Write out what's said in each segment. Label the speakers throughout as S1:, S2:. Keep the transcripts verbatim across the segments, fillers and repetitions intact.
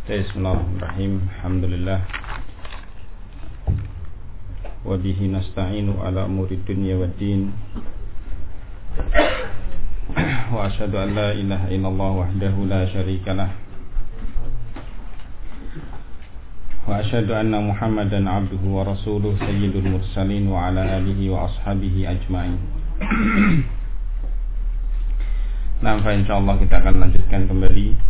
S1: Bismillahirrahmanirrahim. Alhamdulillah. Wa bihi nasta'inu ala umuri dunya waddin. Wa asyhadu an la ilaha illallah wahdahu la syarikalah. Wa asyhadu anna Muhammadan abduhu wa rasuluh sayyidul mursalin wa ala alihi wa ashabihi ajma'in. Nah, insyaallah kita akan lanjutkan kembali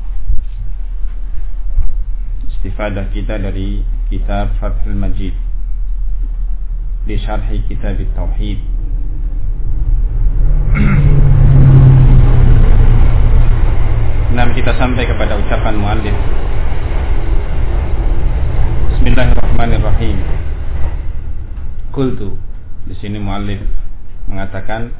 S1: istifadah kita dari kitab Fathul Majid di syarhi kitab Tauhid. Nah, kita sampai kepada ucapan muallif. Bismillahirrahmanirrahim. Qultu. Di sini muallif mengatakan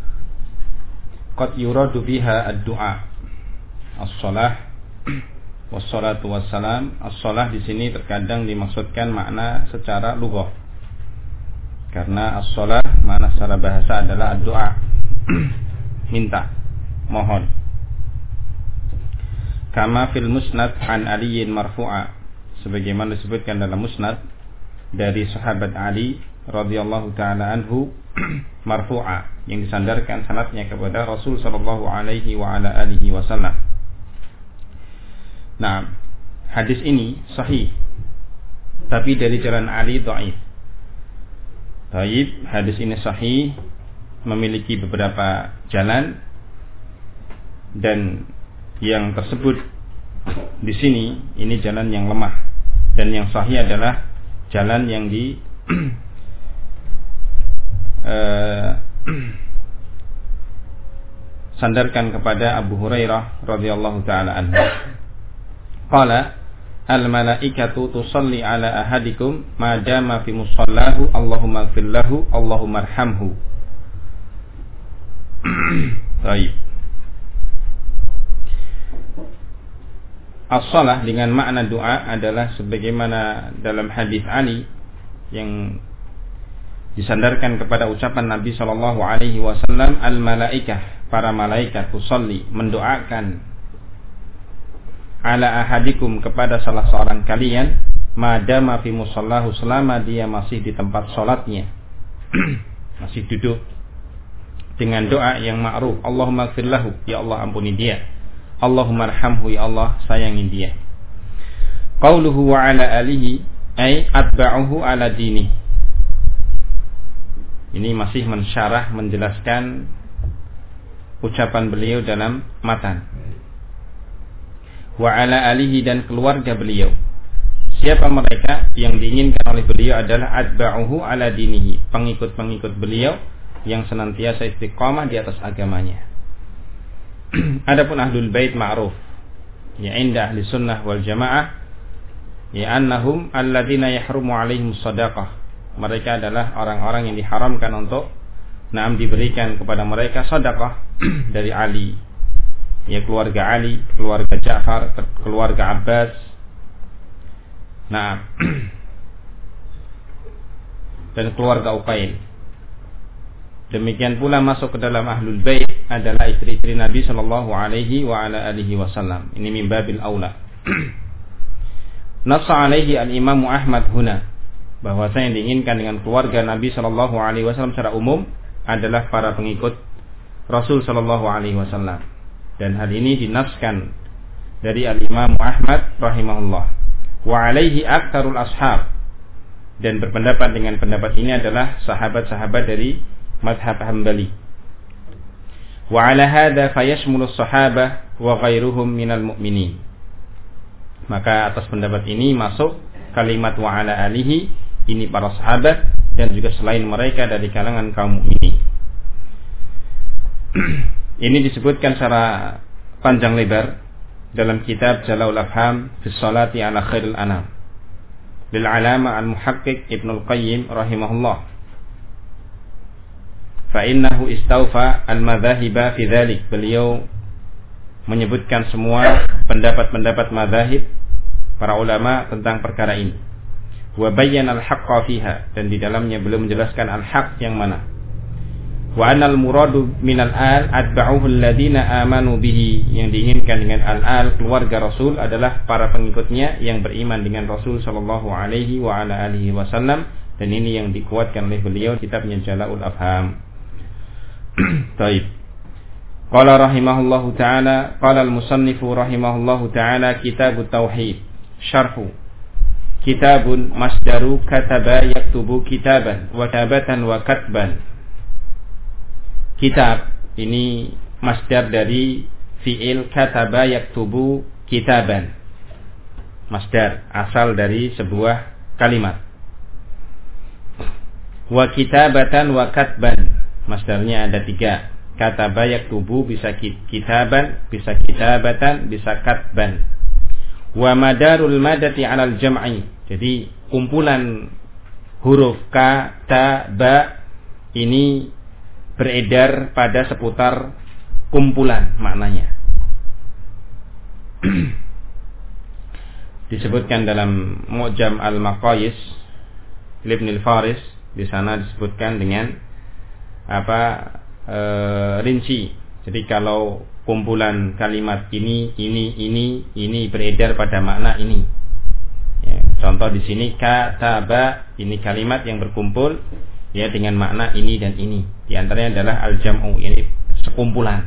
S1: qad yuradu biha ad-du'a as-shalah wassalatu wassalam. As-shalah di sini terkadang dimaksudkan makna secara lughah. Karena as-shalah makna secara bahasa adalah ad-du'a. Minta, mohon. Kama fil musnad an Aliyin marfu'a, sebagaimana disebutkan dalam musnad dari sahabat Ali radhiyallahu taala anhu marfu'a, yang disandarkan sanadnya kepada Rasul sallallahu alaihi wa ala alihi wasallam. Nah, hadis ini sahih, tapi dari jalan Ali dhaif. Dhaif, hadis ini sahih, memiliki beberapa jalan, dan yang tersebut di sini ini jalan yang lemah, dan yang sahih adalah jalan yang di uh, sandarkan kepada Abu Hurairah radhiyallahu taala anhu. Qala al-malaikatu tusalli ala ahadikum ma dama fi musallahu Allahumma ighfir lahu Allahumma arhamhu. Baik. As-shalah dengan makna doa adalah sebagaimana dalam hadis Ali yang disandarkan kepada ucapan Nabi sallallahu alaihi wasallam, al-malaikah, para malaikat tusalli, mendoakan ala ahadikum, kepada salah seorang kalian, madama fi musallahu, selama dia masih di tempat sholatnya, masih duduk, dengan doa yang ma'ruf, Allahumma ighfir lahu, ya Allah ampuni dia, Allahumma arhamhu, ya Allah sayangi dia. Qauluhu wa ala alihi ay atba'uhu ala dini, ini masih mensyarah, menjelaskan ucapan beliau dalam matan. Wa ala alihi, dan keluarga beliau. Siapa mereka? Yang diinginkan oleh beliau adalah atba'uhu ala dinihi, pengikut-pengikut beliau yang senantiasa istiqamah di atas agamanya. Adapun ahlul bait ma'ruf, ya inda ahli sunnah wal jamaah, ya annahum alladzina yahrumu alaihim shadaqah, mereka adalah orang-orang yang diharamkan untuk naam diberikan kepada mereka sedekah dari Ali, ya keluarga Ali, keluarga Ja'far, keluarga Abbas. Nah, dan keluarga Uqail. Demikian pula masuk ke dalam ahlul bait adalah istri-istri Nabi sallallahu alaihi wa ala alihi wasallam. Ini min babil aula. Nassa alaihi al-Imam Ahmad huna, bahwasanya yang diinginkan dengan keluarga Nabi sallallahu alaihi wasallam secara umum adalah para pengikut Rasul sallallahu alaihi wasallam. Dan hal ini dinaskan dari al-Imam Ahmad rahimahullah. Wa alaihi aktsarul ashab, dan berpendapat dengan pendapat ini adalah sahabat-sahabat dari madhab Hambali. Wa ala hadza fayashmulu as-sahabah wa ghairuhum minal mu'minin. Maka atas pendapat ini masuk kalimat wa ala alihi, ini para sahabat dan juga selain mereka dari kalangan kaum mukminin. Ini disebutkan secara panjang lebar dalam kitab Jala'ul Afham fi Sholati ala Khairil Anam lil Alama al-Muhaqqiq Ibnu Al-Qayyim rahimahullah. Fa innahu istawfa al-madhahiba fi dzalik. Beliau menyebutkan semua pendapat-pendapat mazahib para ulama tentang perkara ini. Wa bayyana al-haqqa fiha, dan di dalamnya beliau menjelaskan al-haq yang mana. Wa anal muradu minal al atba'uhu alladziina amanu bihi, yang diinginkan dengan al-al keluarga Rasul adalah para pengikutnya yang beriman dengan Rasul sallallahu alaihi wa ala alihi wasallam, dan ini yang dikuatkan oleh beliau kitabnya Jala'ul Afham. Baik. Qala rahimahullahu taala, qala al-musannifu rahimahullahu taala, kitabut tauhid syarhu kitabun masdaru kataba yaktubu kitaban wa tabatan wa katban. Kitab ini masdar dari fi'il kataba yaktubu kitaban. Masdar asal dari sebuah kalimat. Wa kitabatan wa katban, masdarnya ada tiga. Kataba yaktubu bisa kitaban, bisa kitabatan, bisa katban. Wa madarul madati 'alal jam'i. Jadi kumpulan huruf ka, ta, ba ini beredar pada seputar kumpulan maknanya. Disebutkan dalam Mu'jam al-Maqayis Ibn al-Faris, di sana disebutkan dengan apa e, rinci. Jadi kalau kumpulan kalimat ini, ini, ini, ini beredar pada makna ini. Ya, contoh di sini kataba, ini kalimat yang berkumpul ya dengan makna ini dan ini. Di antaranya adalah al-jam'u, ini sekumpulan.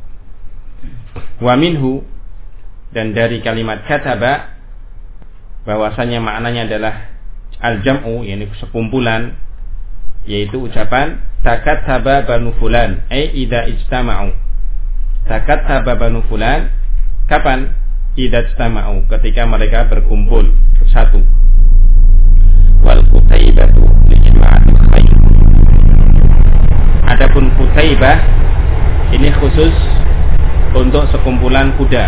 S1: Wa minhu, dan dari kalimat kataba bahwasanya maknanya adalah al-jam'u, ini sekumpulan, yaitu ucapan takattaba banu fulan, ai idza ijtama'u. Takattaba banu fulan, kapan? Idza ijtama'u, ketika mereka berkumpul bersatu. Wal kutaibatu lijma'atul khair. Adapun kutaibah ini khusus untuk sekumpulan kuda.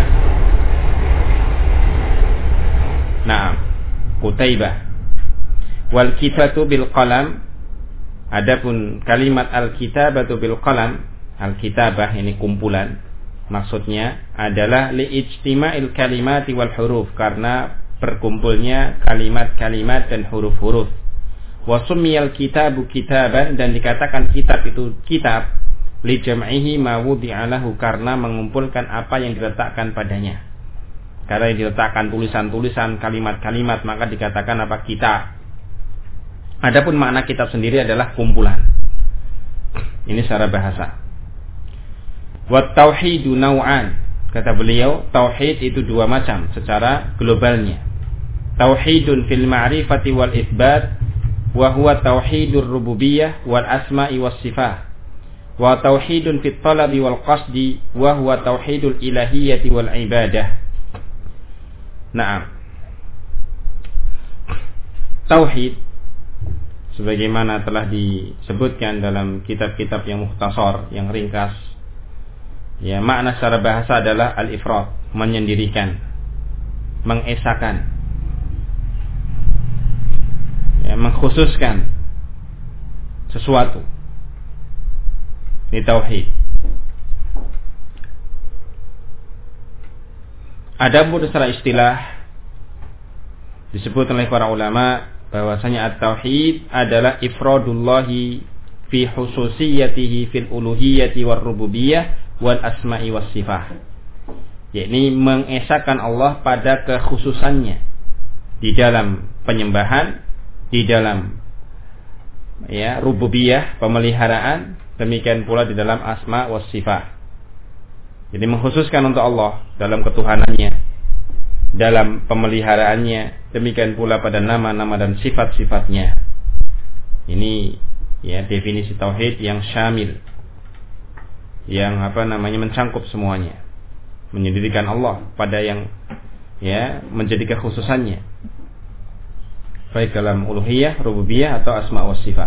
S1: Nah, kutaibah. Wal kitabatu bil qalam. Adapun kalimat al kitabatu bil qalam, al kitabah ini kumpulan, maksudnya adalah li ijtima'il kalimati wal huruf, karena berkumpulnya kalimat-kalimat dan huruf-huruf. Wa summiyal kitabu kitaban, dan dikatakan kitab itu kitab li jam'ihi ma wudi'a lahu, karena mengumpulkan apa yang diletakkan padanya. Karena yang diletakkan tulisan-tulisan, kalimat-kalimat, maka dikatakan apa? Kitab. Adapun makna kitab sendiri adalah kumpulan. Ini secara bahasa. Wa tauhidu naw'an, kata beliau, tauhid itu dua macam secara globalnya. Tauhidun fil ma'rifati wal itsbat, wa huwa tauhidur rububiyyah wal asma'i was sifat. Wa tauhidun fit talabi wal qasdi, wa huwa tauhidul ilahiyyati wal ibadah. Naam. Tauhid sebagaimana telah disebutkan dalam kitab-kitab yang mukhtasar, yang ringkas. Ya, makna secara bahasa adalah al-ifrad, menyendirikan, mengesakan, ya, mengkhususkan sesuatu. Ini tauhid. Adapun secara istilah disebut oleh para ulama bahwasanya at-tauhid adalah ifradullahi fi khususiyatihi fil uluhiyyati war rububiyyah wal asma'i was sifat. Yakni mengesahkan Allah pada kekhususannya di dalam penyembahan, di dalam ya rububiyah, pemeliharaan, demikian pula di dalam asma was sifat. Jadi mengkhususkan untuk Allah dalam ketuhanannya, dalam pemeliharaannya, demikian pula pada nama-nama dan sifat-sifatnya. Ini ya definisi tauhid yang syamil, yang apa namanya mencangkup semuanya, menyendirikan Allah pada yang ya menjadi kekhususannya, baik dalam uluhiyah, rububiyah atau asma wa sifat.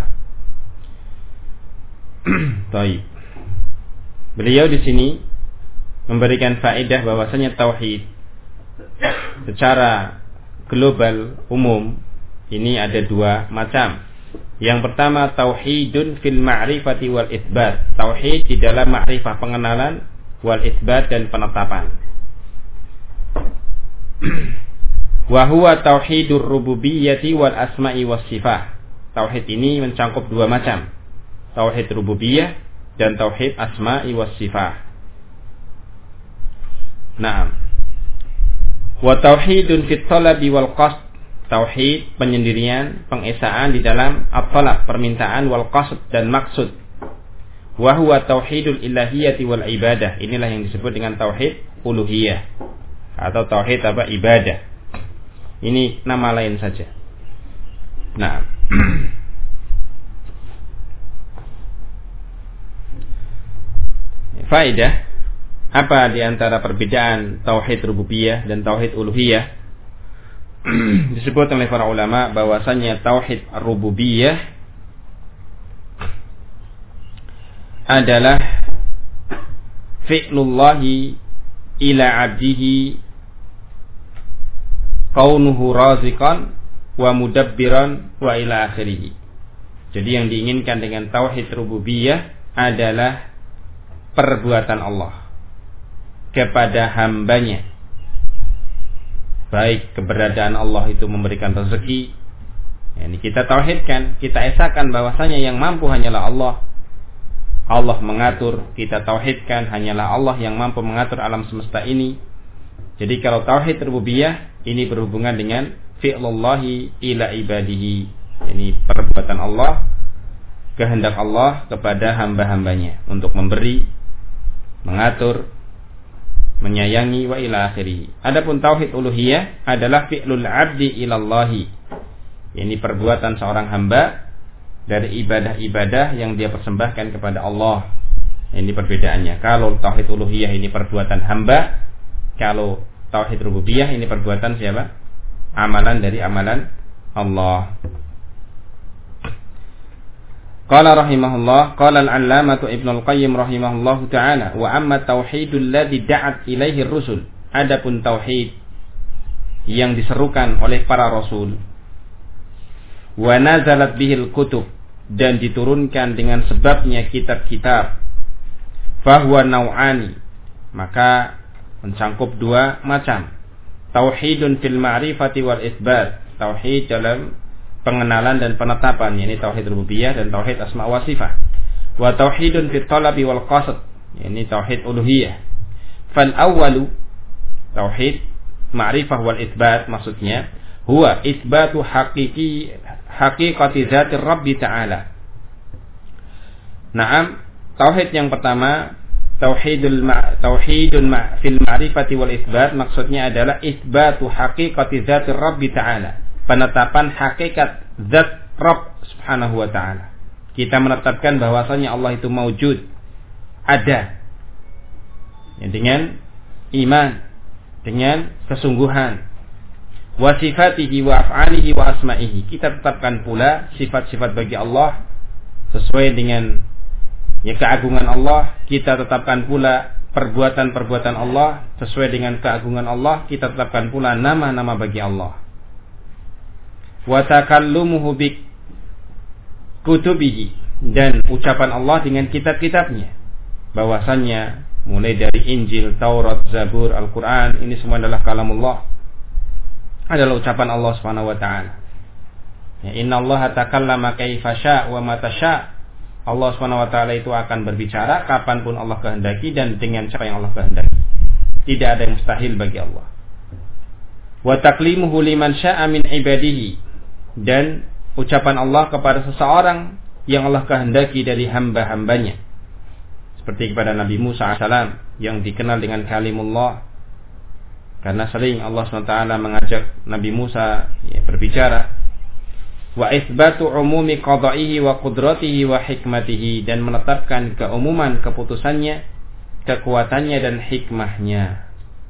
S1: Baik. Beliau di sini memberikan faedah bahwasanya tauhid secara global umum ini ada dua macam. Yang pertama tauhidun fil ma'rifati wal itsbat, tauhid di dalam ma'rifah, pengenalan, wal itsbat dan penetapan. Wa huwa tauhidur rububiyyati wal asma'i was sifat. Tauhid ini mencangkup dua macam. Tauhid rububiyah dan tauhid asma'i was sifat. Naam. Wa tauhidun fit talabi wal qasd, tauhid penyendirian, pengesaan di dalam at-talab, permintaan, wal qasd dan maksud. Wa huwa tauhidul ilahiyyati wal ibadah. Inilah yang disebut dengan tauhid uluhiyah atau tauhid apa? Ibadah. Ini nama lain saja. Nah, faedah apa di antara perbedaan tauhid rububiyah dan tauhid uluhiyah? Disebut oleh para ulama bahwasanya tauhid rububiyah adalah fi'lullahi ila 'abdihi kaunuhu raziqan wa mudabbiran wa ila akhirih. Jadi yang diinginkan dengan tauhid rububiyah adalah perbuatan Allah kepada hambanya, baik keberadaan Allah itu memberikan rezeki, ini kita tauhidkan, kita esakan bahwasanya yang mampu hanyalah Allah. Allah mengatur, kita tauhidkan hanyalah Allah yang mampu mengatur alam semesta ini. Jadi kalau tauhid rububiyah ini berhubungan dengan fi'lullahi ila ibadihi, ini perbuatan Allah, kehendak Allah kepada hamba-hambanya untuk memberi, mengatur, menyayangi wa ila akhirih. Adapun tauhid uluhiyah adalah fi'lul 'abdi ilallahi, ini perbuatan seorang hamba dari ibadah-ibadah yang dia persembahkan kepada Allah. Ini perbedaannya. Kalau tauhid uluhiyah ini perbuatan hamba, kalau tauhid rububiyah ini perbuatan siapa? Amalan dari amalan Allah. Qala rahimahullah, qala al-'allamatu Ibnu al-Qayyim rahimahullahu ta'ala, wa amma tauhidul ladzi da'at ilaihi ar-rusul. Adapun tauhid yang diserukan oleh para rasul, wa nazalat bihil kutub, dan diturunkan dengan sebabnya kitab-kitab, fahuwa nau'ani, maka mencakup dua macam. Tauhidun fil ma'rifati wal isbat, tauhid dalam pengenalan dan penetapan, yakni tauhid rububiyah dan tauhid asma wa sifat. Wa tauhidun fit talabi wal qasd, yakni tauhid uluhiyah. Fal awwalu tauhid ma'rifah wal isbat, maksudnya huwa isbatu haqiqi haqiqati zatir Rabbi ta'ala. Naam, tauhid yang pertama tauhidul ma, tauhidun ma, fil ma'rifati wal isbat, maksudnya adalah isbatu haqiqati zatir Rabbi ta'ala, penetapan hakikat zat Rabb subhanahu wa ta'ala. Kita menetapkan bahwasanya Allah itu maujud, ada, ya, dengan iman, dengan kesungguhan. Wa sifatihi wa af'alihi wa asma'ihi, kita tetapkan pula sifat-sifat bagi Allah sesuai dengan ya keagungan Allah. Kita tetapkan pula perbuatan-perbuatan Allah sesuai dengan keagungan Allah. Kita tetapkan pula nama-nama bagi Allah. Wa takallumuhu bi kutubihi, dan ucapan Allah dengan kitab-kitabnya, bahwasannya mulai dari Injil, Taurat, Zabur, Al-Quran, ini semua adalah kalamullah, adalah ucapan Allah Subhanahu wa taala. Ya, innallaha takallama kaifa syaa wa mata syaa. Allah Subhanahu wa taala itu akan berbicara kapanpun Allah kehendaki dan dengan cara yang Allah kehendaki. Tidak ada yang mustahil bagi Allah. Wa taklimuhu liman syaa min ibadihi, dan ucapan Allah kepada seseorang yang Allah kehendaki dari hamba-hambanya. Seperti kepada Nabi Musa alaihi salam yang dikenal dengan kalimullah, karena sering Allah subhanahu wa taala mengajak Nabi Musa ya, berbicara. Wa isbatu umumi qada'ihi wa qudratihi wa hikmatihi, dan menetapkan keumuman keputusannya, kekuatannya dan hikmahnya.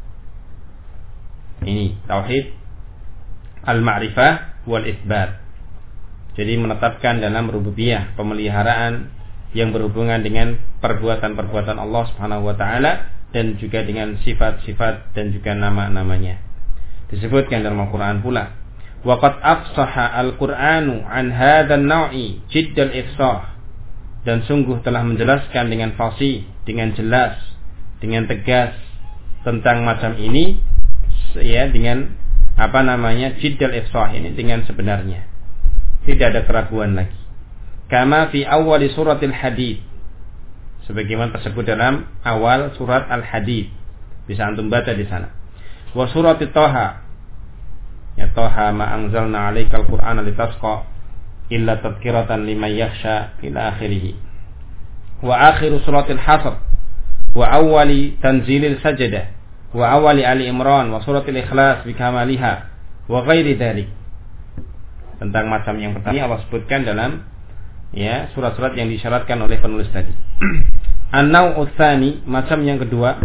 S1: Ini tauhid al-ma'rifah wal isbat. Jadi menetapkan dalam rububiyah pemeliharaan yang berhubungan dengan perbuatan-perbuatan Allah Subhanahu wa taala dan juga dengan sifat-sifat dan juga nama-namanya. Disebutkan dalam Al-Qur'an pula, wa qad afsaha al-Qur'anu an hadzal naw'i jiddal ifsah, dan sungguh telah menjelaskan dengan fasih, dengan jelas, dengan tegas tentang macam ini, ya, dengan apa namanya jiddal ifsah ini, dengan sebenarnya, tidak ada keraguan lagi. Kama fi awwali suratil Hadid, sebagaimana tersebut dalam awal surat Al-Hadid. Bisa antum baca di sana. Wa surat Thaha, ya Thaha ma anzalna 'alaikal Qur'ana litasqa illa tadhkiratan liman yakhsha ila akhirih. Wa akhiru suratil Hasr wa awwali tanzilil Sajdah wa awwali Ali Imran wa suratil Ikhlas bikamaliha wa ghairi dzalik. Tentang macam yang pertama Allah sebutkan dalam ya surat-surat yang disyaratkan oleh penulis tadi. An-naw'u tsani, macam yang kedua,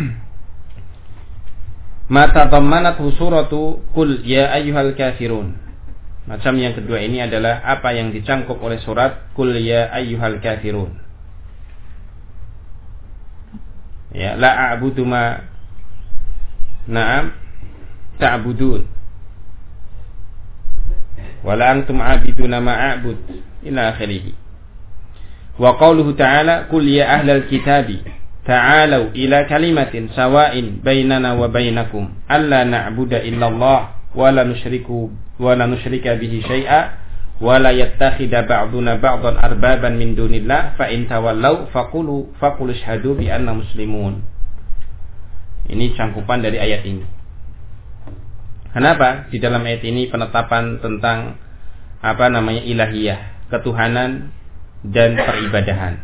S1: ma tadammanathu suratu Qul ya ayyuhal kafirun. Macam yang kedua ini adalah apa yang dicangkup oleh surat Qul ya ayyuhal kafirun. Ya, la a'budu ma na'am ta'budun wala antum 'abiduna ma a'bud ila akhirih. Wa qauluhu ta'ala qul ya ahlal kitabi ta'alu ila kalimatin sawa'in bainana wa bainakum alla na'budu illallah wa la nusyriku wa la nusyrika bihi syai'a wa la yattakhidha ba'duna ba'dan arbaban min dunillah fa in tawallaw faqulu faqul ashhadu bi anna muslimun. Ini cangkupan dari ayat ini. Kenapa? Di dalam ayat ini penetapan tentang apa namanya ilahiyah, ketuhanan dan peribadahan.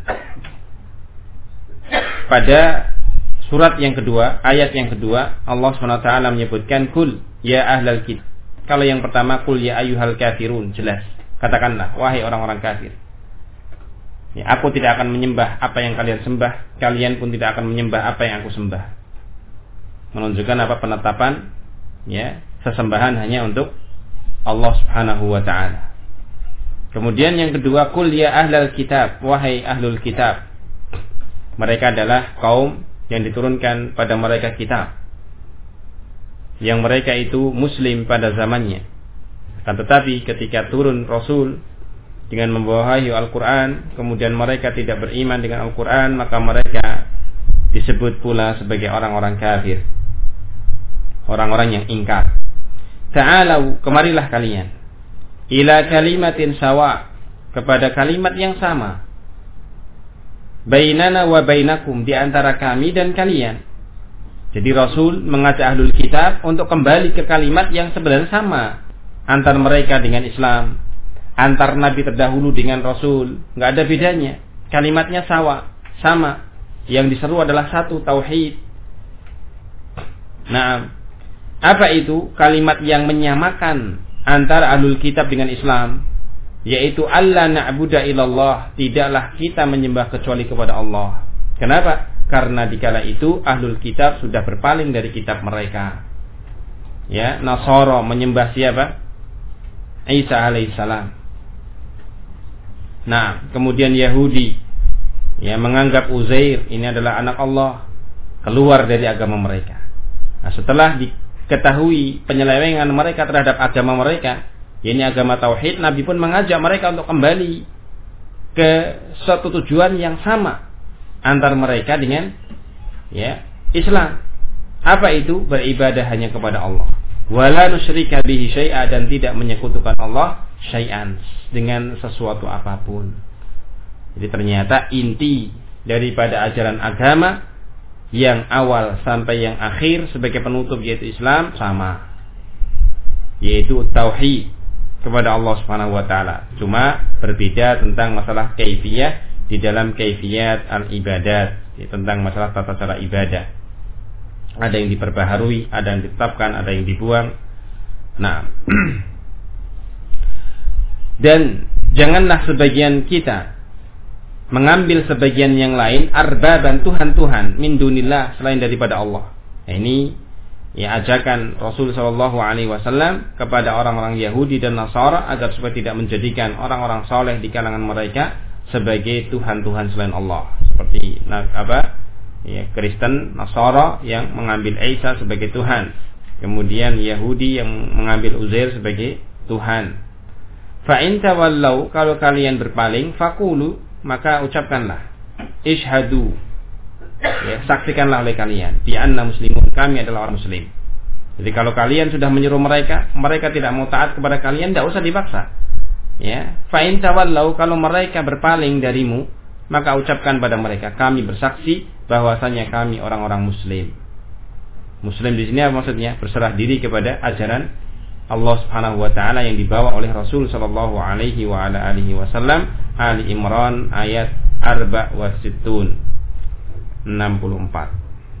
S1: Pada surat yang kedua, ayat yang kedua, Allah subhanahu wa taala menyebutkan kul ya ahlal kitab. Kalau yang pertama kul ya ayyuhal kafirun, jelas. Katakanlah wahai orang-orang kafir. Ya, aku tidak akan menyembah apa yang kalian sembah, kalian pun tidak akan menyembah apa yang aku sembah. Menunjukkan apa penetapan ya sesembahan hanya untuk Allah subhanahu wa ta'ala. Kemudian yang kedua, kul ya ahlal kitab, wahai ahlul kitab. Mereka adalah kaum yang diturunkan pada mereka kitab, yang mereka itu muslim pada zamannya. Akan tetapi ketika turun Rasul dengan membawa wahyu Al-Quran, kemudian mereka tidak beriman dengan Al-Quran, maka mereka disebut pula sebagai orang-orang kafir, orang-orang yang ingkar. Ta'alau, kemarilah kalian, ila kalimatin sawa, kepada kalimat yang sama, bainana wa bainakum, di antara kami dan kalian. Jadi Rasul mengajak ahlul kitab untuk kembali ke kalimat yang sebenarnya sama antar mereka dengan Islam, antar Nabi terdahulu dengan Rasul, nggak ada bedanya. Kalimatnya sawa, sama. Yang diseru adalah satu, tauhid. Nah, apa itu kalimat yang menyamakan antara ahlul kitab dengan Islam? Yaitu alla na'budu illallah, tidaklah kita menyembah kecuali kepada Allah. Kenapa? Karena dikala itu ahlul kitab sudah berpaling dari kitab mereka. Ya, Nasara menyembah siapa? Isa alaihissalam. Nah, kemudian Yahudi ya menganggap Uzair ini adalah anak Allah, keluar dari agama mereka. Nah, setelah diketahui penyelewengan mereka terhadap agama mereka, ini agama tauhid, Nabi pun mengajak mereka untuk kembali ke suatu tujuan yang sama antar mereka dengan ya Islam. Apa itu? Beribadah hanya kepada Allah. Wala nusyrika bihi syai'a, dan tidak menyekutukan Allah syai'an, dengan sesuatu apapun. Jadi ternyata inti daripada ajaran agama yang awal sampai yang akhir sebagai penutup yaitu Islam sama, yaitu tauhid kepada Allah Subhanahu wa taala. Cuma berbeda tentang masalah kaifiyah di dalam kaifiyat al-ibadat, tentang masalah tata cara ibadah. Ada yang diperbaharui, ada yang ditetapkan, ada yang dibuang. Nah, dan janganlah sebagian kita mengambil sebagian yang lain arbaban, Tuhan-Tuhan min dunillah, selain daripada Allah. Nah, ini ya ajakan Rasul sallallahu alaihi wasallam kepada orang-orang Yahudi dan Nasara agar supaya tidak menjadikan orang-orang saleh di kalangan mereka sebagai Tuhan-Tuhan selain Allah, seperti nah, apa ya Kristen, Nasara yang mengambil Isa sebagai Tuhan, kemudian Yahudi yang mengambil Uzair sebagai Tuhan. Fa in tawallau, kalau kalian berpaling, faqulu, maka ucapkanlah, ishhadu, ya, saksikanlah oleh kalian, bi anna muslimun, kami adalah orang muslim. Jadi kalau kalian sudah menyuruh mereka, mereka tidak mau taat kepada kalian, tidak usah dipaksa. Ya, fa in tawallau, kalau mereka berpaling darimu, maka ucapkan pada mereka, kami bersaksi bahwasanya kami orang-orang muslim. Muslim di sini apa maksudnya? Berserah diri kepada ajaran Allah Subhanahu wa taala yang dibawa oleh Rasul sallallahu alaihi wa ala alihi wasallam. Ali Imran ayat arba wa sittun, enam puluh empat.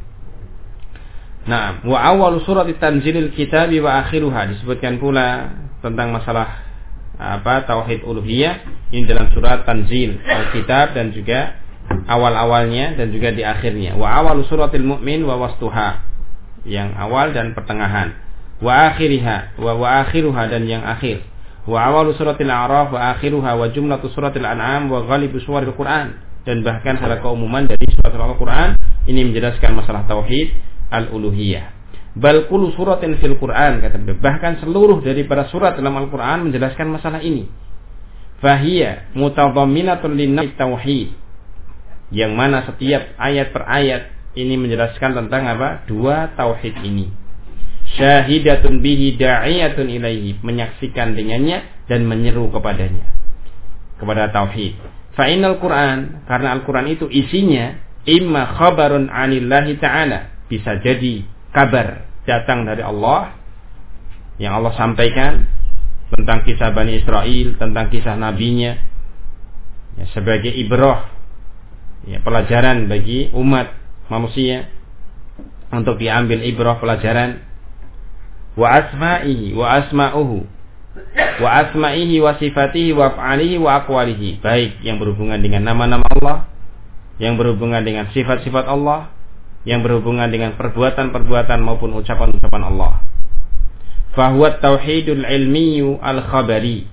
S1: Nah, wa awal surat tanzilil kitab wa akhiruha, disebutkan pula tentang masalah apa tauhid uluhiyah ini dalam surat Tanzil Al-Kitab dan juga awal-awalnya dan juga di akhirnya. Wa awal suratil mu'min wa wastuha, yang awal dan pertengahan. Wa akhiriha wa wa akhiruha, dan yang akhir. Wa awal suratil A'raf wa akhiruha wa jumlatu suratil An'am wa ghalibu suwaril Qur'an, dan bahkan secara keumuman dari surat Al-Qur'an ini menjelaskan masalah tauhid al-uluhiyah. Bal kullu suratin fil Qur'an, kata beliau, bahkan seluruh daripada surat dalam Al-Qur'an menjelaskan masalah ini. Fahiya mutadhamminatun lin tauhid, yang mana setiap ayat per ayat ini menjelaskan tentang apa? Dua tauhid ini. Syahidatun bihi da'iyatun ilaihi, menyaksikan dengannya dan menyeru kepadanya, kepada tauhid. Fa innal Qur'an, karena Al-Qur'an itu isinya imma khabarun 'anillahi ta'ala, bisa jadi kabar datang dari Allah yang Allah sampaikan tentang kisah Bani Israel, tentang kisah nabinya, ya, sebagai ibrah, ya, pelajaran bagi umat manusia untuk diambil ibrah pelajaran. Wa asma'ihi wa asma'uhu wa asma'ihi wa sifatihi wa af'alihi wa aqwalihi, baik yang berhubungan dengan nama-nama Allah, yang berhubungan dengan sifat-sifat Allah, yang berhubungan dengan perbuatan-perbuatan maupun ucapan-ucapan Allah. Fahuwa tauhidul ilmiyu al-khabari.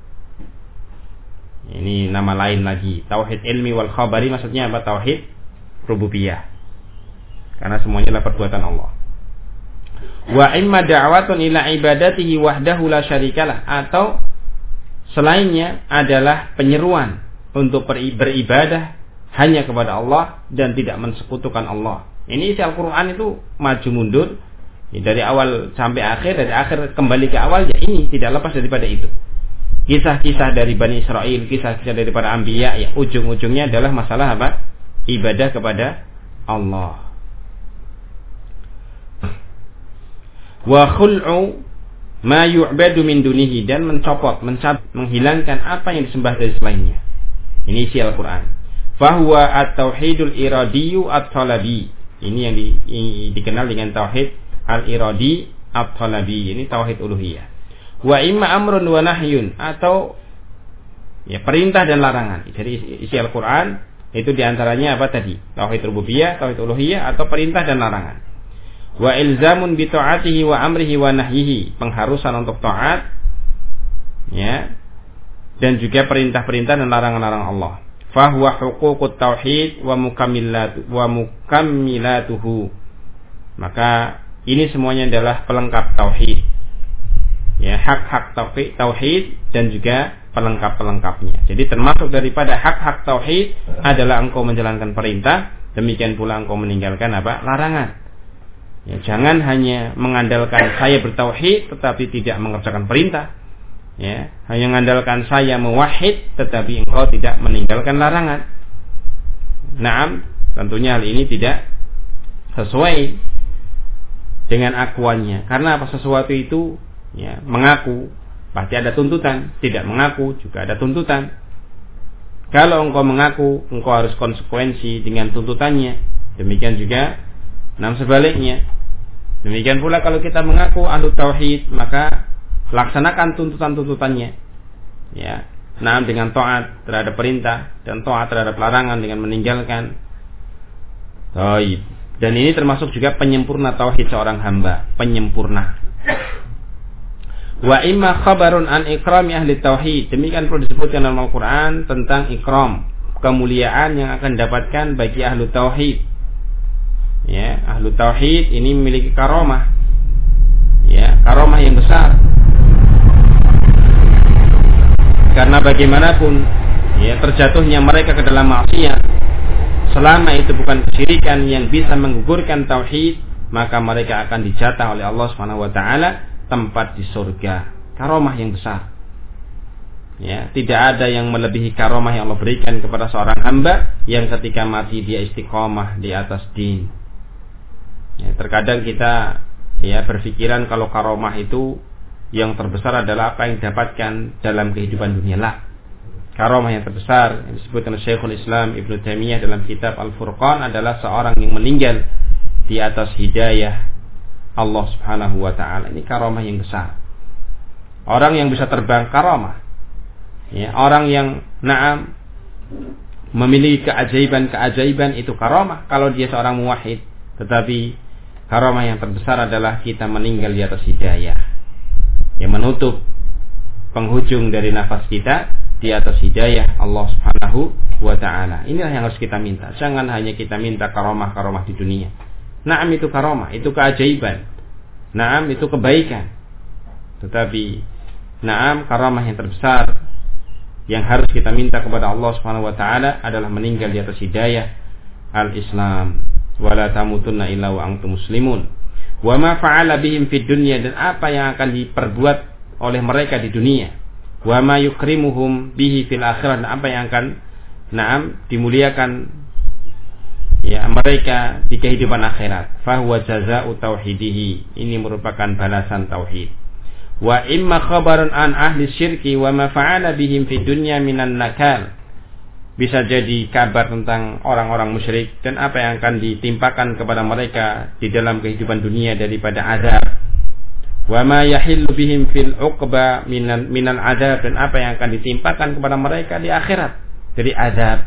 S1: Ini nama lain lagi. Tauhid ilmi wal khabari maksudnya apa? Tauhid rububiyah. Karena semuanya adalah perbuatan Allah. Wa imma da'watun ila ibadatihi wahdahu la syarikalah, atau selainnya adalah penyeruan untuk beribadah hanya kepada Allah dan tidak mensekutukan Allah. Ini isi Al-Quran itu maju mundur, ya, dari awal sampai akhir, dari akhir kembali ke awal, ya ini tidak lepas daripada itu. Kisah-kisah dari Bani Israel, kisah-kisah daripada Anbiya, ya ujung-ujungnya adalah masalah apa? Ibadah kepada Allah. Wa khul'u ma yu'badu min dunihi, dan mencopot, mencabut, menghilangkan apa yang disembah dari selainnya. Ini isi Al-Quran. Fahuwa at-tauhidul iradiyu at-talabi. Ini yang di, ini dikenal dengan tauhid al-iradi at-talabi. Ini tauhid uluhiyah. Wa imma amrun wa nahyun, atau ya perintah dan larangan. Jadi isi Al-Qur'an itu diantaranya apa tadi? Tauhid rububiyah, tauhid uluhiyah, atau perintah dan larangan. Wa ilzamun bi ta'atihi wa amrihi wa nahyihi, pengharusan untuk taat, ya, dan juga perintah-perintah dan larangan-larangan Allah. Fahuwa huququt tauhid wa mukammilatu wa mukammilatuhu. Maka ini semuanya adalah pelengkap tauhid. Ya, hak-hak tauhid, tauhid dan juga pelengkap-pelengkapnya. Jadi termasuk daripada hak-hak tauhid adalah engkau menjalankan perintah, demikian pula engkau meninggalkan apa? Larangan. Ya, jangan hanya mengandalkan saya bertauhid tetapi tidak mengerjakan perintah. Ya, hanya mengandalkan saya muwahhid tetapi engkau tidak meninggalkan larangan. Naam, tentunya hal ini tidak sesuai dengan akuannya. Karena apa? Sesuatu itu, ya, mengaku pasti ada tuntutan, tidak mengaku juga ada tuntutan. Kalau engkau mengaku, engkau harus konsekuensi dengan tuntutannya. Demikian juga nam sebaliknya. Demikian pula kalau kita mengaku ahlu tauhid, maka laksanakan tuntutan-tuntutannya, ya, nah, dengan taat terhadap perintah dan taat terhadap larangan dengan meninggalkan. Baik. Dan ini termasuk juga penyempurna tauhid seorang hamba, penyempurna. Wa imma khabarun an ikrami ahli tauhid, demikian perlu disebutkan dalam Al-Quran tentang ikram, kemuliaan yang akan dapatkan bagi ahlu tauhid. Ya, ahlu tauhid ini memiliki karomah, ya, karomah yang besar. Karena bagaimanapun, ya, terjatuhnya mereka ke dalam maksiat, selama itu bukan kesyirikan yang bisa menggugurkan tauhid, maka mereka akan dijatah oleh Allah Subhanahu wa taala tempat di surga. Karomah yang besar. Ya, tidak ada yang melebihi karomah yang Allah berikan kepada seorang hamba yang ketika mati dia istiqomah di atas din. Ya, terkadang kita ya berpikiran kalau karomah itu yang terbesar adalah apa yang didapatkan dalam kehidupan dunia. Lah, karomah yang terbesar yang disebutkan oleh Syekhul Islam Ibnu Taimiyah dalam kitab Al-Furqan adalah seorang yang meninggal di atas hidayah Allah Subhanahu wa taala. Ini karomah yang besar. Orang yang bisa terbang karomah. Ya, orang yang na'am memiliki keajaiban-keajaiban itu karomah kalau dia seorang muwahhid. Tetapi karomah yang terbesar adalah kita meninggal di atas hidayah, yang menutup penghujung dari nafas kita di atas hidayah Allah Subhanahu wa ta'ala. Inilah yang harus kita minta. Jangan hanya kita minta karomah-karomah di dunia. Na'am itu karomah, itu keajaiban. Na'am itu kebaikan. Tetapi na'am karomah yang terbesar yang harus kita minta kepada Allah Subhanahu wa taala adalah meninggal di atas hidayah al-Islam. Wala tamutunna illa wa antum muslimun. Wa ma fa'ala bihim fid dunya, dan apa yang akan diperbuat oleh mereka di dunia. Wa ma yukrimuhum bihi fil akhirah, dan apa yang akan na'am dimuliakan ya mereka di kehidupan akhirat. Fa huwa jazaa'u tauhidihi, ini merupakan balasan tauhid. Wa imma khabarun an ahli syirki wa ma fa'ala bihim fid dunya minan nakal, bisa jadi kabar tentang orang-orang musyrik dan apa yang akan ditimpakan kepada mereka di dalam kehidupan dunia daripada azab. Wa ma yahillu bihim fil uqba minal minal azab, dan apa yang akan ditimpakan kepada mereka di akhirat dari azab.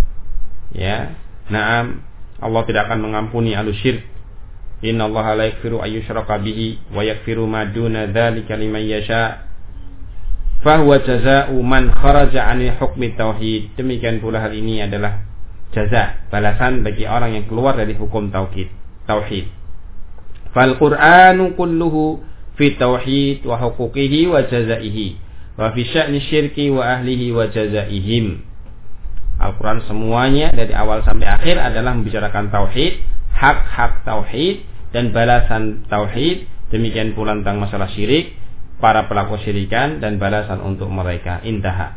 S1: Ya, na'am, Allah tidak akan mengampuni ahli syirik. Innallaha la yaghfiru ay yushraka bihi wa yaghfiru ma duna dzalika liman yasha. Fa huwa jazaa'u man kharaja 'ani hukmi tauhid. Demikian pula hal ini adalah jaza, balasan bagi orang yang keluar dari hukum tauhid. Tauhid. Fal Qur'anu kulluhu fi tauhid wa huquqihi wa jazaihi wa fi sya'ni syirki wa ahlihi wa jazaihim. Al-Quran semuanya dari awal sampai akhir adalah membicarakan tauhid, hak-hak tauhid dan balasan tauhid. Demikian pula tentang masalah syirik, para pelaku syirikan, dan balasan untuk mereka. Intaha.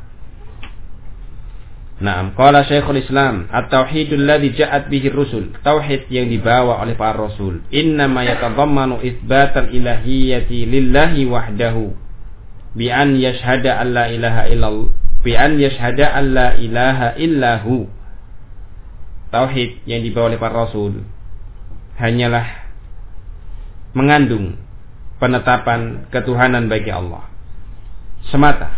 S1: Naam, qala Syekhul Islam, at-tauhidul ladzi ja'at bihi rusul, tauhid yang dibawa oleh para rasul, innama yatadammanu itsbatal ilahiyyati lillahi wahdahu bi an yashhada an la ilaha illallah bi an yashhada an la ilaha illahu. Tauhid yang dibawa oleh para rasul hanyalah mengandung penetapan ketuhanan bagi Allah semata,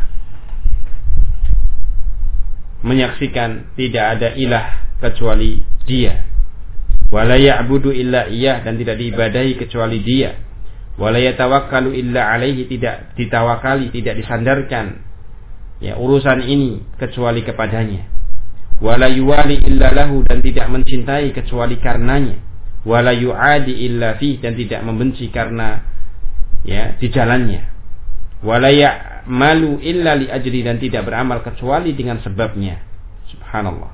S1: menyaksikan tidak ada ilah kecuali Dia, wala ya'budu illa Iyah, dan tidak diibadahi kecuali Dia, wala yatawakkalu illa alaihi, tidak ditawakali, tidak disandarkan ya urusan ini kecuali kepadanya, wala yuwali illa lahu, dan tidak mencintai kecuali karenanya, wala yu'adi illa fi, dan tidak membenci karena ya di jalannya, wala ya'malu illa li ajri, dan tidak beramal kecuali dengan sebabnya. Subhanallah.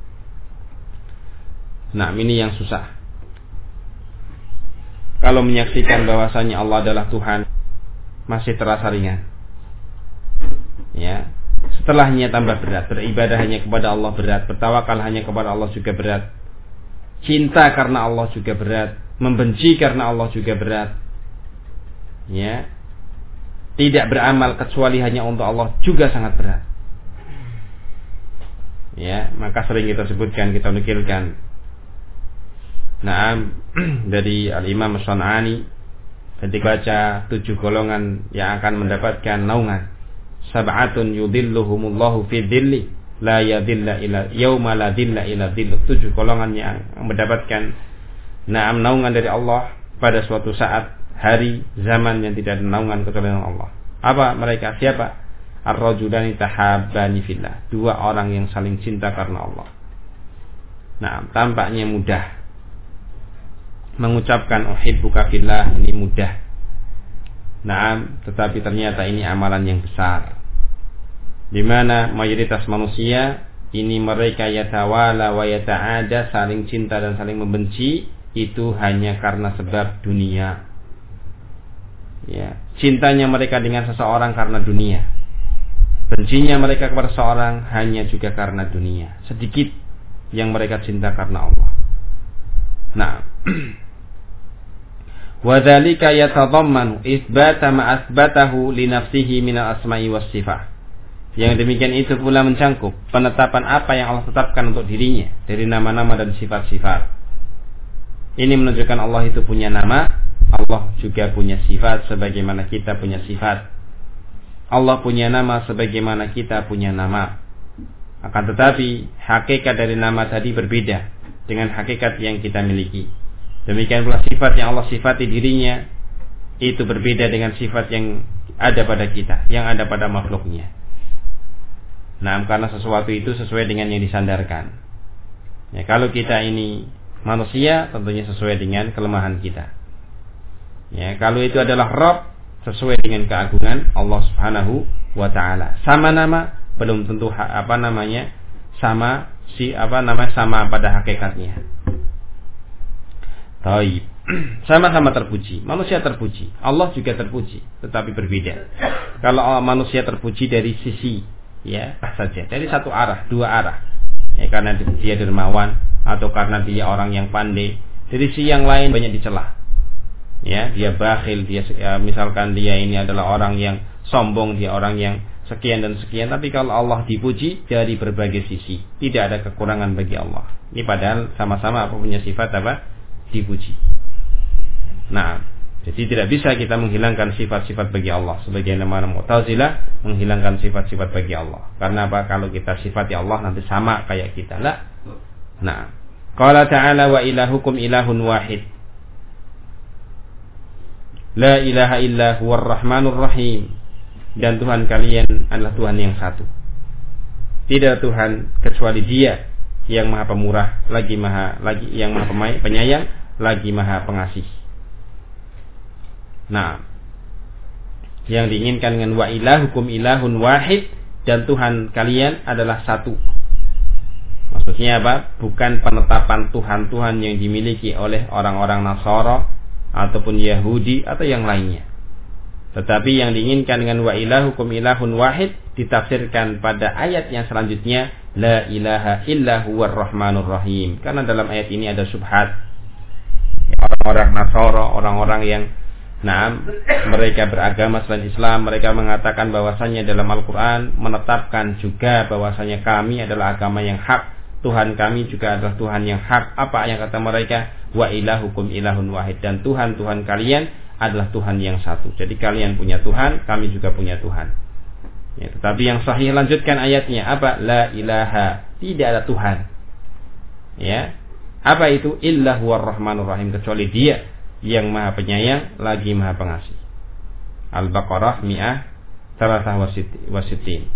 S1: Nah, ini yang susah. Kalau menyaksikan bahwasanya Allah adalah Tuhan masih terasa ringan. Ya, setelahnya tambah berat. Beribadah hanya kepada Allah berat, bertawakal hanya kepada Allah juga berat. Cinta karena Allah juga berat, membenci karena Allah juga berat. Ya. Tidak beramal kecuali hanya untuk Allah juga sangat berat. Ya, maka sering kita sebutkan, kita nukilkan. Naam, dari Al-Imam As-San'ani ketika baca tujuh golongan yang akan mendapatkan naungan. Sab'atun yudhilluhumullahu fi dhilli la yadilla ila yauma la dilla ila dhillu. Tujuh golongan yang mendapatkan naam naungan dari Allah pada suatu saat, hari, zaman yang tidak ada naungan kecuali Allah. Apa mereka? Siapa? Ar-rajulani tahabbani fillah, dua orang yang saling cinta karena Allah. Nah, tampaknya mudah mengucapkan uhibbuka fillah, ini mudah. Nah, tetapi ternyata ini amalan yang besar, di mana mayoritas manusia ini mereka yatawala wa yata'ada, saling cinta dan saling membenci itu hanya karena sebab dunia. Ya, cintanya mereka dengan seseorang karena dunia. Bencinya mereka kepada seorang hanya juga karena dunia. Sedikit yang mereka cinta karena Allah. Nah, wa dzalika yatadammanu itsbata ma asbatahu li nafsihi minal asma'i was sifat. Yang demikian itu pula mencangkup penetapan apa yang Allah tetapkan untuk dirinya dari nama-nama dan sifat-sifat. Ini menunjukkan Allah itu punya nama, Allah juga punya sifat sebagaimana kita punya sifat. Allah punya nama sebagaimana kita punya nama. Akan tetapi hakikat dari nama tadi berbeda dengan hakikat yang kita miliki. Demikian pula sifat yang Allah sifati dirinya itu berbeda dengan sifat yang ada pada kita, yang ada pada makhluknya. Nah, karena sesuatu itu sesuai dengan yang disandarkan. Ya, kalau kita ini manusia, tentunya sesuai dengan kelemahan kita. Ya, kalau itu adalah Rabb, sesuai dengan keagungan Allah Subhanahu wa taala. Sama nama belum tentu apa namanya sama si apa namanya sama pada hakikatnya. Taib. Sama-sama terpuji. Manusia terpuji, Allah juga terpuji, tetapi berbeda. Kalau manusia terpuji dari sisi, ya, saja dari satu arah, dua arah. Ya, karena dia dermawan atau karena dia orang yang pandai. Dari sisi yang lain banyak dicela. Ya, dia bakhil, dia ya, misalkan dia ini adalah orang yang sombong, dia orang yang sekian dan sekian. Tapi kalau Allah dipuji dari berbagai sisi, tidak ada kekurangan bagi Allah. Ini padahal sama-sama apa punya sifat apa? Dipuji. Nah, jadi tidak bisa kita menghilangkan sifat-sifat bagi Allah. Sebagaimana Mu'tazilah menghilangkan sifat-sifat bagi Allah. Karena apa? Kalau kita sifati Allah nanti sama kayak kita lah. Nah, qala ta'ala wa ilahukum ilahun wahid. La ilaha illa huwar rahmanur rahim. Dan Tuhan kalian adalah Tuhan yang satu. Tidak Tuhan kecuali Dia yang Maha Pemurah, lagi Maha lagi yang Maha Penyayang, lagi Maha Pengasih. Nah, yang diinginkan dengan wa ilahukum ilahun wahid, dan Tuhan kalian adalah satu. Maksudnya apa? Bukan penetapan Tuhan-Tuhan yang dimiliki oleh orang-orang Nasara ataupun Yahudi atau yang lainnya. Tetapi yang diinginkan dengan wa ilahukum ilahun wahid ditafsirkan pada ayat yang selanjutnya, la ilaha illa huwar rahmanur rahim. Karena dalam ayat ini ada syubhat. Orang-orang Nasara, orang-orang yang nah, mereka beragama selain Islam, mereka mengatakan bahwasanya dalam Al-Quran menetapkan juga bahwasanya kami adalah agama yang hak, Tuhan kami juga adalah Tuhan yang hak. Apa yang kata mereka? Wa ilahukum ilahun wahid, dan Tuhan-Tuhan kalian adalah Tuhan yang satu. Jadi kalian punya Tuhan, kami juga punya Tuhan. Ya, tetapi yang sahih lanjutkan ayatnya apa? La ilaha, tidak ada Tuhan. Ya, apa itu? Illa huwar rahmanur rahim, kecuali Dia yang Maha Penyayang lagi Maha Pengasih. Al-Baqarah mi'ah salasah wasitin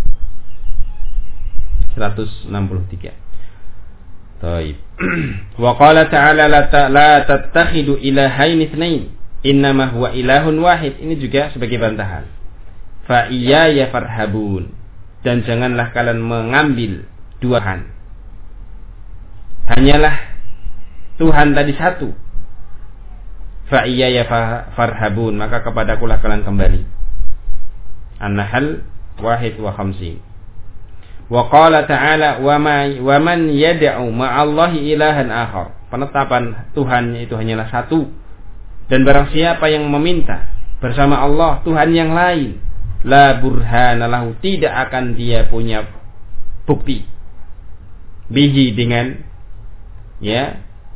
S1: seratus enam puluh tiga. Taib. Wa qala ta'ala la tattakhidu ilahaini itsnain innama huwa ilahun wahid. Ini juga sebagai bantahan. Fa iyaya farhabun, dan janganlah kalian mengambil dua Tuhan. Hanyalah Tuhan tadi satu. Fa iyaya farhabun, maka kepadakulah kalian kembali. An-Nahl wahid wa khamsin. Wa qala ta'ala wa ma wa man yad'u ma'allahi ilahan akhar. Penetapan Tuhan itu hanyalah satu. Dan barang siapa yang meminta bersama Allah Tuhan yang lain, la burhana lahu, tidak akan dia punya bukti bihi dengan ya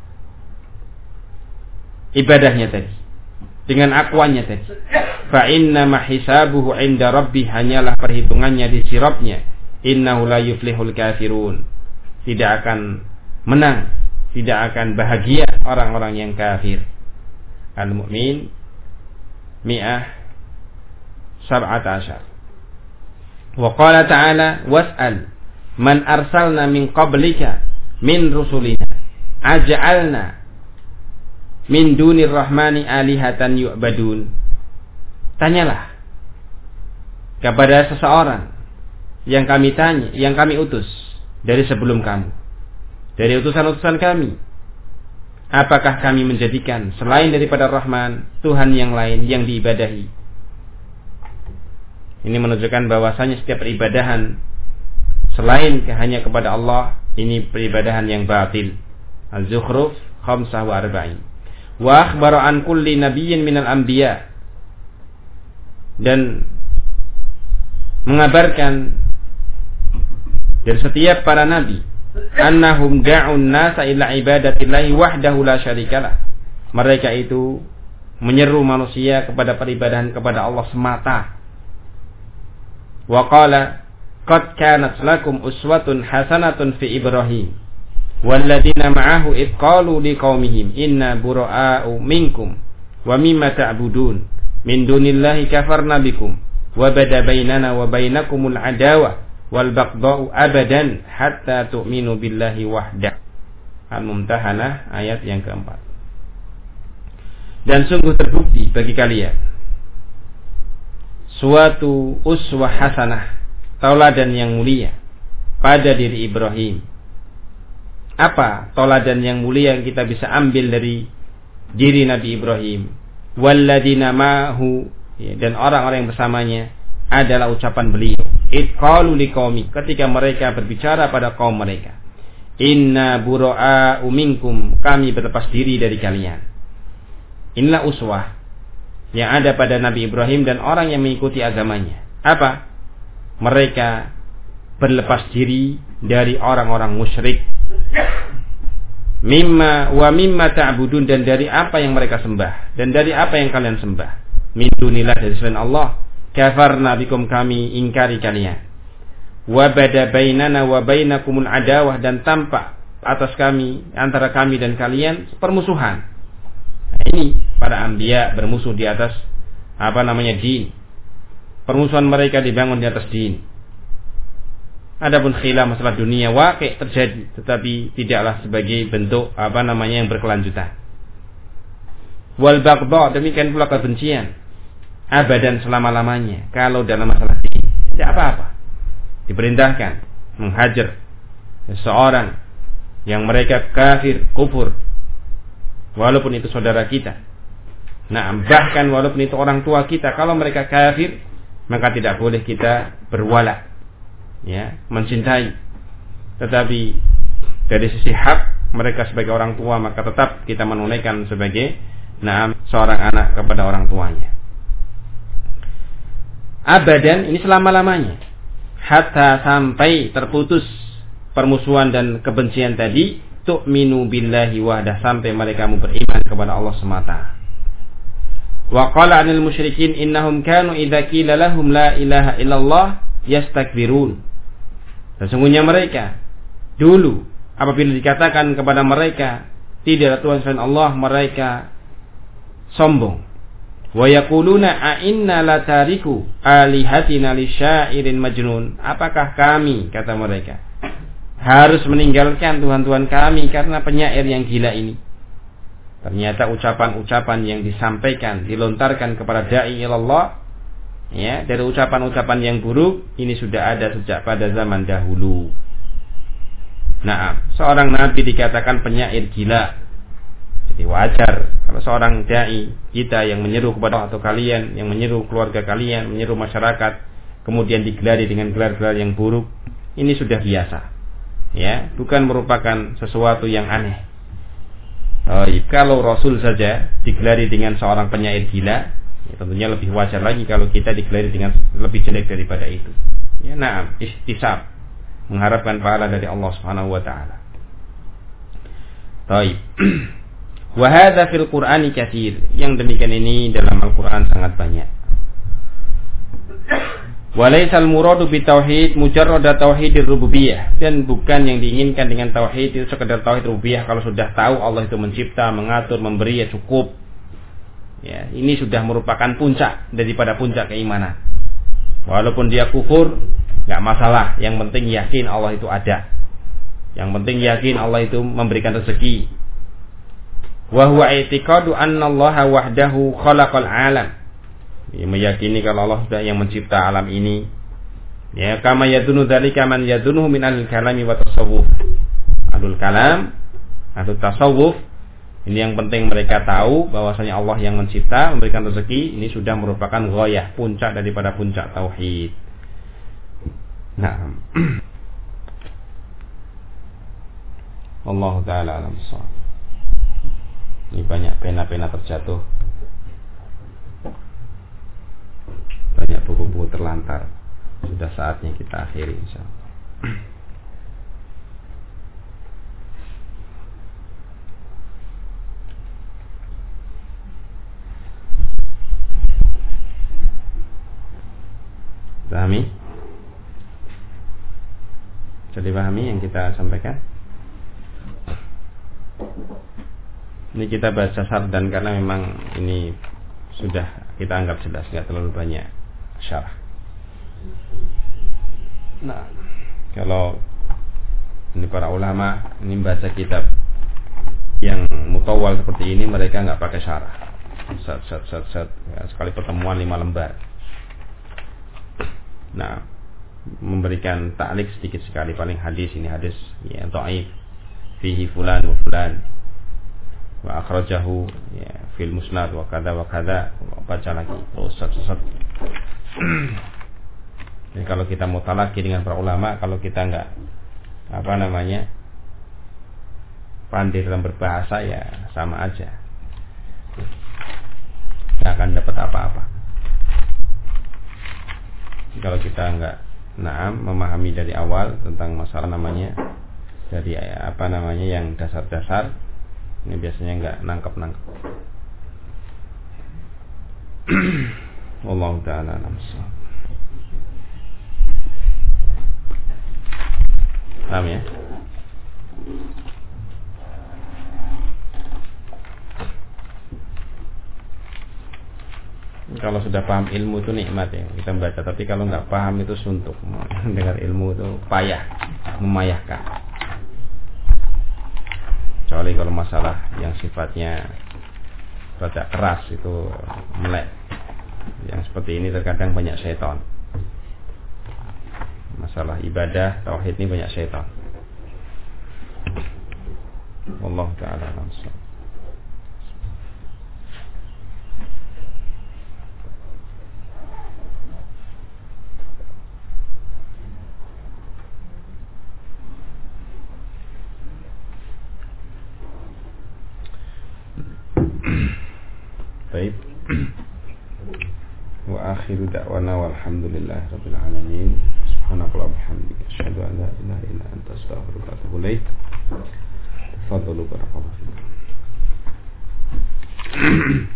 S1: ibadahnya tadi, dengan akuannya tadi. Fa inna ma hisabuhu 'inda rabbih, hanyalah perhitungannya di sisi Rabbnya. Innahu la yuflihul kafirun, tidak akan menang, tidak akan bahagia orang-orang yang kafir. Al-Mu'min mi'ah sab'ata asyar. Wa qala ta'ala was'al man arsalna min qablika min rusulina aj'alna min dunir rahmani alihatan yu'badun. Tanyalah kepada seseorang yang kami tanya, yang kami utus dari sebelum kamu, dari utusan-utusan kami, apakah kami menjadikan selain daripada Rahman Tuhan yang lain yang diibadahi? Ini menunjukkan bahwasanya setiap peribadahan selain hanya kepada Allah, ini peribadahan yang batil. Az-Zukhruf khamsah wa arba'in. Wa akhbara an kulli nabiyyin minal anbiya, dan mengabarkan dari setiap para nabi annahum da'un nasa ila ibadatillahi wahdahu la syarikalah. Mereka itu menyeru manusia kepada peribadahan kepada Allah semata. Wa qala qad kanat lakum uswatun hasanatun fi Ibrahim walladzina ma'ahu id qalu liqaumihim inna bura'a'u minkum wa mimma ta'budun min dunillahi kafarna bikum wa bada bainana wa bainakumul adawa wal baghdha'u abadan hatta tu'minu billahi wahdah. Al-Mumtahanah ayat yang keempat. Dan sungguh terbukti bagi kalian suatu uswah hasanah, tauladan yang mulia pada diri Ibrahim. Apa tauladan yang mulia yang kita bisa ambil dari diri Nabi Ibrahim? Walladzina ma'ahu, dan orang-orang yang bersamanya adalah ucapan beliau. Id qalu liqaumi, ketika mereka berbicara pada kaum mereka. Inna bura'a'u minkum, kami berlepas diri dari kalian. Inilah uswah yang ada pada Nabi Ibrahim dan orang yang mengikuti agamanya. Apa? Mereka berlepas diri dari orang-orang musyrik. Mimma wa mimma ta'budun, dan dari apa yang mereka sembah, dan dari apa yang kalian sembah. Min dunillah, dari selain Allah. Kafarna bikum, kami ingkari kalian. Wa bada bainana wa bainakumul adawah, dan tampak atas kami, antara kami dan kalian permusuhan. Nah, ini para anbiya bermusuh di atas apa namanya din. Permusuhan mereka dibangun di atas din. Adapun khilaf masalah dunia waqi' terjadi, tetapi tidaklah sebagai bentuk apa namanya yang berkelanjutan. Wal baghdha, demikian pula kebencian, abadan selama-lamanya. Kalau dalam masalah din tidak apa-apa, diperintahkan menghajar seseorang yang mereka kafir, kufur, walaupun itu saudara kita. Nah, bahkan walaupun itu orang tua kita, kalau mereka kafir, maka tidak boleh kita berwala, ya, mencintai. Tetapi dari sisi hak mereka sebagai orang tua, maka tetap kita menunaikan sebagai nah, seorang anak kepada orang tuanya. Abadan, ini selama-lamanya, hatta sampai terputus permusuhan dan kebencian tadi. Tu'minu billahi wahdah, sampai mereka beriman kepada Allah semata. Wa qala 'anil musyrikin innahum kanu idza qila lahum la ilaha illallah yastakbirun. Sesungguhnya mereka dulu apabila dikatakan kepada mereka tidak ada Tuhan selain Allah, mereka sombong. Wa yaquluna a inna latariku alihatina lisyairin majnun. Apakah kami, kata mereka, harus meninggalkan Tuhan-Tuhan kami karena penyair yang gila ini? Ternyata ucapan-ucapan yang disampaikan, dilontarkan kepada da'i ilallah, ya, dari ucapan-ucapan yang buruk ini sudah ada sejak pada zaman dahulu. Nah, seorang nabi dikatakan penyair gila. Jadi wajar kalau seorang dai kita yang menyeru kepada atau kalian yang menyeru keluarga kalian, menyeru masyarakat, kemudian digelari dengan gelar-gelar yang buruk, ini sudah biasa. Ya, bukan merupakan sesuatu yang aneh. Oh, kalau Rasul saja digelari dengan seorang penyair gila, ya, tentunya lebih wajar lagi kalau kita digelari dengan lebih jelek daripada itu. Ya, na'am, istisab, mengharapkan pahala dari Allah Subhanahu wa taala. Baik. Wa hadza fil Qur'ani katsir. Yang demikian ini dalam Al-Qur'an sangat banyak. Walaisal muradu bitauhid mujarrada tauhidir rububiyah, dan bukan yang diinginkan dengan tauhid itu sekedar tauhid rububiyah. Kalau sudah tahu Allah itu mencipta, mengatur, memberi, ya cukup. Ya, ini sudah merupakan puncak daripada puncak keimanan. Walaupun dia kufur, enggak masalah. Yang penting yakin Allah itu ada. Yang penting yakin Allah itu memberikan rezeki. Wa huwa i'tiqadu anna Allah wahdahu khalaqal alam. Ya, meyakini kalau Allah sudah yang mencipta alam ini. Ya, kama yadunu dzalika man yadunu min al-kalami wa tasawuf. Alul kalam atau tasawuf Ini yang penting mereka tahu bahwasanya Allah yang mencipta, memberikan rezeki, ini sudah merupakan ghayah, puncak daripada puncak tauhid. Nah, Allah taala alam shawab. Ini banyak pena-pena terjatuh, banyak buku-buku terlantar. Sudah saatnya kita akhiri insyaallah. Pahami? Jadi pahami yang kita sampaikan? Ini kita baca sardan karena memang ini sudah kita anggap jelas, nggak terlalu banyak syarah. Nah, kalau ini para ulama ini baca kitab yang mutawal seperti ini, mereka nggak pakai syarah. Set, set, set, set. Ya, sekali pertemuan lima lembar. Nah, memberikan ta'liq sedikit sekali, paling hadis ini hadis ya dhaif fihi fulan wa fulan wa akhrajahu ya fil musnad wa kada wa kada, baca lagi terus sat-sat. Jadi kalau kita mutalaki dengan para ulama, kalau kita enggak apa namanya pandai dalam berbahasa, ya sama aja, nggak akan dapat apa-apa. Kalau kita enggak naam memahami dari awal tentang masalah namanya dari apa namanya yang dasar-dasar, ini biasanya enggak nangkep-nangkep. Wallahu ta'ala a'lam. Paham ya? Kalau sudah paham ilmu itu nikmat ya kita baca, tapi kalau nggak paham itu suntuk. Dengar ilmu itu payah, memayahkan. Kecuali kalau masalah yang sifatnya rada keras itu melek. Yang seperti ini terkadang banyak syaitan. Masalah ibadah tauhid ini banyak syaitan. Wallahu ta'ala a'lam. Baik. Wa akhiru da'wana walhamdulillahi rabbil alamin. Subhanallahi wa bihamdihi asyhadu an la ilaha illa anta astaghfiruka wa atubu ilaik. Tafadhalu barakallahu fikum.